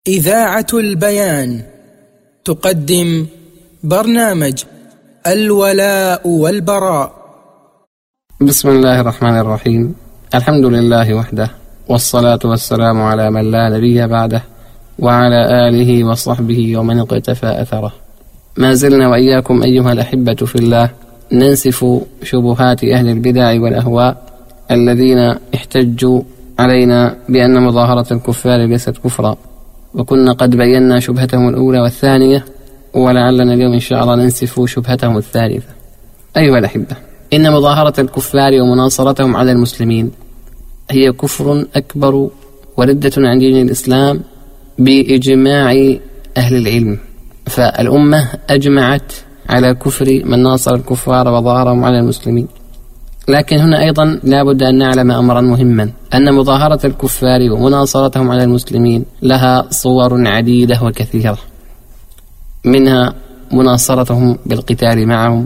إذاعة البيان تقدم برنامج الولاء والبراء. بسم الله الرحمن الرحيم. الحمد لله وحده، والصلاة والسلام على من لا نبي بعده، وعلى آله وصحبه ومن اقتفى أثره. ما زلنا وإياكم أيها الأحبة في الله ننسف شبهات أهل البدع والأهواء الذين احتجوا علينا بأن مظاهرة الكفار ليست كفرا، وكنا قد بينا شبهتهم الأولى والثانية، ولعلنا اليوم إن شاء الله ننسف شبهتهم الثالثة. أيها الأحبة، إن مظاهرة الكفار ومناصرتهم على المسلمين هي كفر أكبر وردة عن دين الإسلام بإجماع أهل العلم، فالأمة أجمعت على كفر من ناصر الكفار وظاهرهم على المسلمين. لكن هنا أيضا لا بد أن نعلم أمرا مهما، أن مظاهرة الكفار ومناصرتهم على المسلمين لها صور عديدة وكثيرة، منها مناصرتهم بالقتال معهم،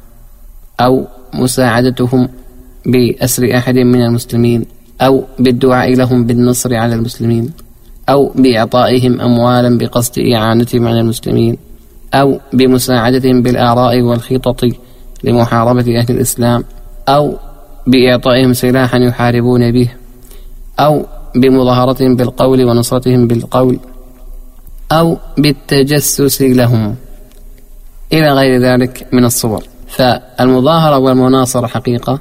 أو مساعدتهم بأسر أحد من المسلمين، أو بالدعاء لهم بالنصر على المسلمين، أو بإعطائهم أموالا بقصد إعانتهم على المسلمين، أو بمساعدتهم بالآراء والخطط لمحاربة أهل الإسلام، أو بإعطائهم سلاحا يحاربون به، أو بمظاهرتهم بالقول ونصرتهم بالقول، أو بالتجسس لهم، إلى غير ذلك من الصور. فالمظاهرة والمناصرة حقيقة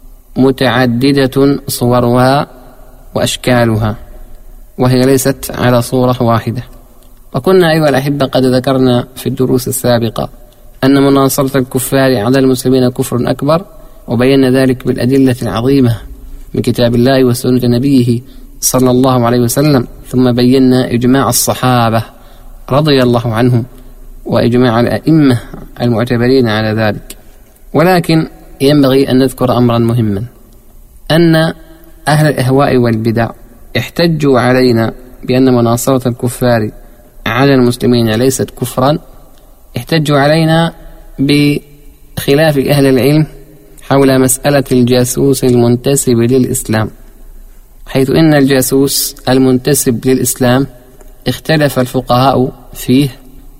متعددة صورها وأشكالها، وهي ليست على صورة واحدة. وكنا أيها الأحبة قد ذكرنا في الدروس السابقة أن مناصرة الكفار على المسلمين كفر أكبر، وبينا ذلك بالأدلة العظيمة من كتاب الله وسنة نبيه صلى الله عليه وسلم، ثم بينا إجماع الصحابة رضي الله عنهم وإجماع الأئمة المعتبرين على ذلك. ولكن ينبغي أن نذكر أمرا مهما، أن أهل الأهواء والبدع احتجوا علينا بأن مناصرة الكفار على المسلمين ليست كفرا، احتجوا علينا بخلاف أهل العلم حول مسألة الجاسوس المنتسب للإسلام، حيث إن الجاسوس المنتسب للإسلام اختلف الفقهاء فيه،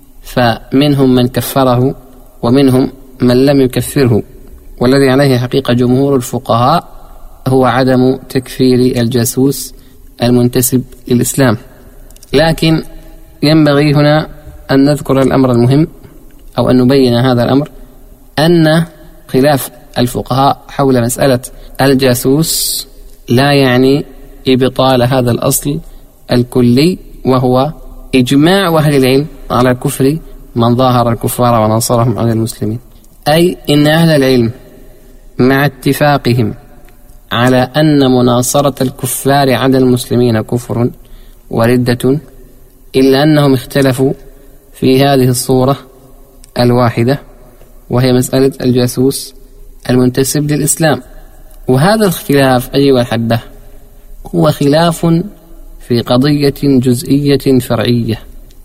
فمنهم من كفره ومنهم من لم يكفره، والذي عليه حقيقة جمهور الفقهاء هو عدم تكفير الجاسوس المنتسب للإسلام. لكن ينبغي هنا أن نذكر الأمر المهم، أو أن نبين هذا الأمر، أن خلاف الفقهاء حول مسألة الجاسوس لا يعني إبطال هذا الأصل الكلي، وهو إجماع أهل العلم على كفر من ظاهر الكفار وناصرهم على المسلمين. أي إن أهل العلم مع اتفاقهم على أن مناصرة الكفار على المسلمين كفر وردة، إلا أنهم اختلفوا في هذه الصورة الواحدة، وهي مسألة الجاسوس المنتسب للإسلام. وهذا الاختلاف أيها الأحبة هو خلاف في قضية جزئية فرعية،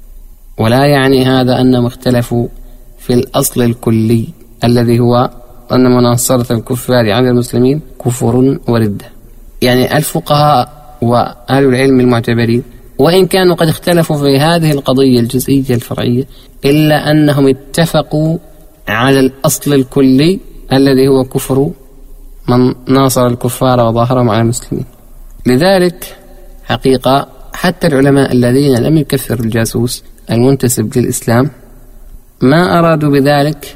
ولا يعني هذا أنهم اختلفوا في الأصل الكلي الذي هو أن مناصرة الكفار على المسلمين كفر وردة. يعني الفقهاء وأهل العلم المعتبرين وإن كانوا قد اختلفوا في هذه القضية الجزئية الفرعية، إلا أنهم اتفقوا على الأصل الكلي الذي هو كفر من ناصر الكفار وظاهرهم على المسلمين. لذلك حقيقة حتى العلماء الذين لم يكفروا الجاسوس المنتسب للإسلام ما أرادوا بذلك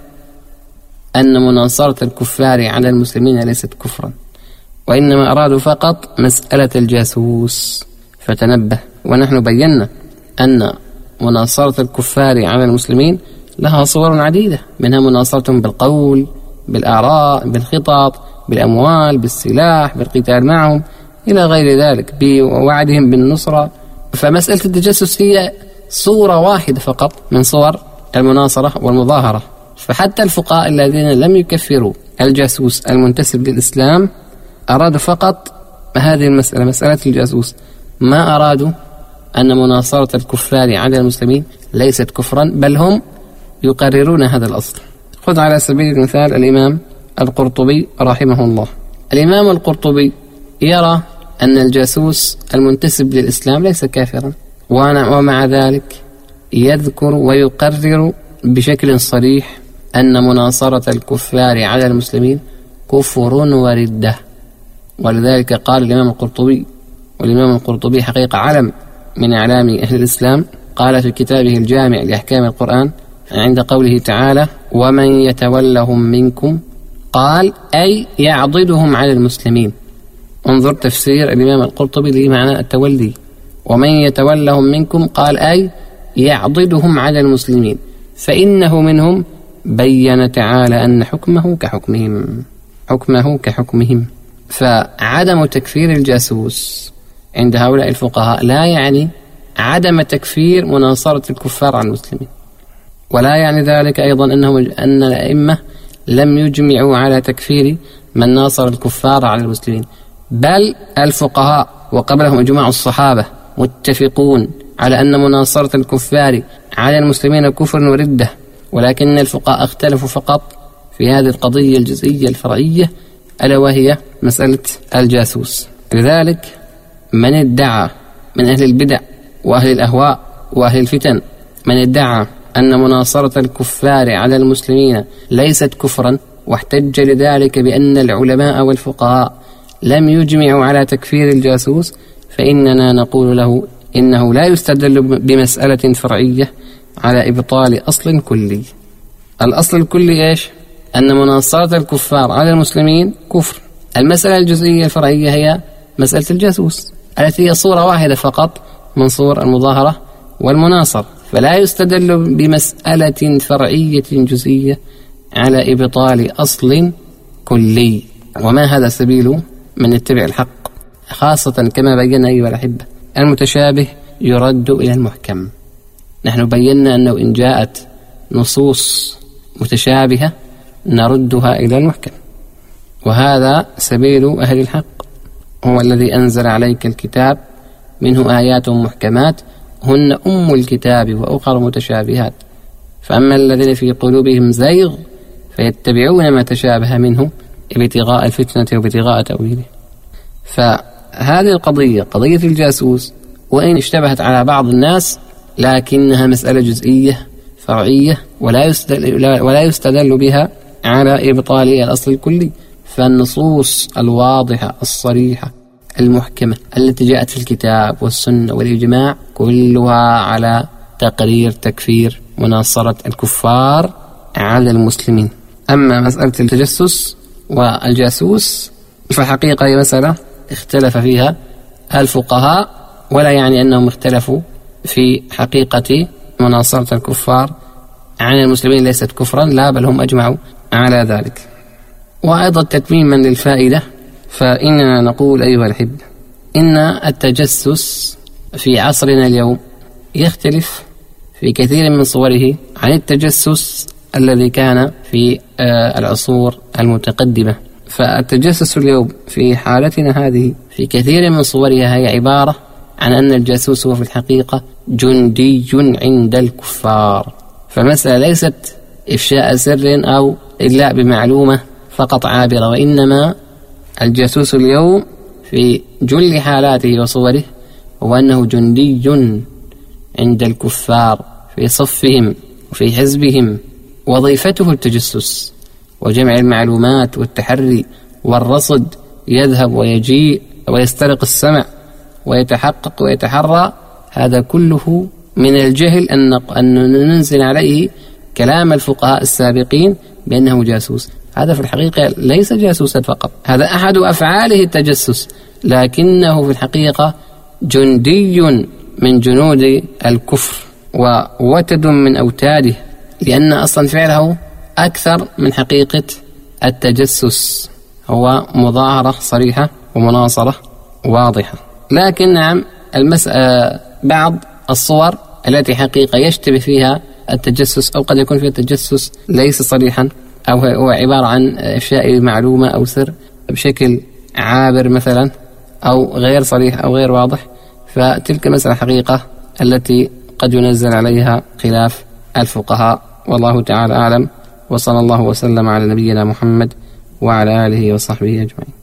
أن مناصرة الكفار على المسلمين ليست كفرا، وإنما أرادوا فقط مسألة الجاسوس. فتنبه، ونحن بينا أن مناصرة الكفار على المسلمين لها صور عديدة، منها مناصرتهم بالقول، بالآراء، بالخطط، بالأموال، بالسلاح، بالقتال معهم، إلى غير ذلك، بوعدهم بالنصرة. فمسألة التجسس هي صورة واحدة فقط من صور المناصرة والمظاهرة. فحتى الفقهاء الذين لم يكفروا الجاسوس المنتسب للإسلام أرادوا فقط هذه المسألة، مسألة الجاسوس، ما أرادوا أن مناصرة الكفار على المسلمين ليست كفرا، بل هم يقررون هذا الأصل. خذ على سبيل المثال الإمام القرطبي رحمه الله. الإمام القرطبي يرى أن الجاسوس المنتسب للإسلام ليس كافرا، ومع ذلك يذكر ويقرر بشكل صريح أن مناصرة الكفار على المسلمين كفر وردة. ولذلك قال الإمام القرطبي، والإمام القرطبي حقيقة علم من أعلام أهل الإسلام، قال في كتابه الجامع لأحكام القرآن عند قوله تعالى: ومن يتولهم منكم، قال أي يعضدهم على المسلمين. انظر تفسير الإمام القرطبي لمعنى التولي، ومن يتولهم منكم قال أي يعضدهم على المسلمين، فإنه منهم، بين تعالى أن حكمه كحكمهم. فعدم تكفير الجاسوس عند هؤلاء الفقهاء لا يعني عدم تكفير مناصرة الكفار على المسلمين، ولا يعني ذلك أيضا أن الأئمة لم يجمعوا على تكفير من ناصر الكفار على المسلمين، بل الفقهاء وقبلهم إجماع الصحابة متفقون على أن مناصرة الكفار على المسلمين كفر وردة، ولكن الفقهاء اختلفوا فقط في هذه القضية الجزئية الفرعية، ألا وهي مسألة الجاسوس. لذلك من ادعى من أهل البدع وأهل الأهواء وأهل الفتن، من ادعى أن مناصرة الكفار على المسلمين ليست كفرا، واحتج لذلك بأن العلماء والفقهاء لم يجمعوا على تكفير الجاسوس، فإننا نقول له إنه لا يستدل بمسألة فرعية على إبطال أصل كلي. الأصل الكلي إيش؟ أن مناصرة الكفار على المسلمين كفر. المسألة الجزئية الفرعية هي مسألة الجاسوس التي هي صورة واحدة فقط من صور المظاهرة والمناصر، فلا يستدل بمسألة فرعية جزئية على إبطال أصل كلي. وما هذا سبيل من يتبع الحق، خاصة كما بينا أيها الأحبة المتشابه يرد إلى المحكم. نحن بينا أنه إن جاءت نصوص متشابهة نردها إلى المحكم، وهذا سبيل أهل الحق. هو الذي أنزل عليك الكتاب منه آيات محكمات هن أم الكتاب وأخر متشابهات، فأما الذين في قلوبهم زيغ فيتبعون ما تشابه منه ابتغاء الفتنة وابتغاء تأويله. فهذه القضية، قضية الجاسوس، وإن اشتبهت على بعض الناس لكنها مسألة جزئية فرعية ولا يستدل بها على إبطال الأصل الكلي. فالنصوص الواضحة الصريحة المحكمة التي جاءت في الكتاب والسنة والإجماع كلها على تقرير تكفير مناصرة الكفار على المسلمين. أما مسألة التجسس والجاسوس فحقيقة هي مسألة اختلف فيها الفقهاء، ولا يعني أنهم اختلفوا في حقيقة مناصرة الكفار على المسلمين ليست كفرا، لا بل هم أجمعوا على ذلك. وأيضا تتميما للفائدة فإننا نقول أيها الأحبة إن التجسس في عصرنا اليوم يختلف في كثير من صوره عن التجسس الذي كان في العصور المتقدمة. فالتجسس اليوم في حالتنا هذه في كثير من صورها هي عبارة عن أن الجاسوس هو في الحقيقة جندي عند الكفار. فالمسألة ليست إفشاء سر أو إدلاء بمعلومة فقط عابرة، وإنما الجاسوس اليوم في جل حالاته وصوره هو أنه جندي عند الكفار في صفهم وفي حزبهم، وظيفته التجسس وجمع المعلومات والتحري والرصد، يذهب ويجيء ويسترق السمع ويتحقق ويتحرى. هذا كله من الجهل أن ننزل عليه كلام الفقهاء السابقين بأنه جاسوس. هذا في الحقيقة ليس جاسوسا فقط، هذا أحد أفعاله التجسس، لكنه في الحقيقة جندي من جنود الكفر ووتد من أوتاده، لأن أصلا فعله أكثر من حقيقة التجسس، هو مظاهرة صريحة ومناصرة واضحة. لكن نعم بعض الصور التي حقيقة يشتبه فيها التجسس أو قد يكون فيها التجسس ليس صريحا، أو هو عبارة عن إفشاء معلومة أو سر بشكل عابر مثلا، أو غير صريح أو غير واضح، فتلك مسألة حقيقة التي قد ينزل عليها خلاف الفقهاء، والله تعالى أعلم. وصلى الله وسلم على نبينا محمد وعلى آله وصحبه أجمعين.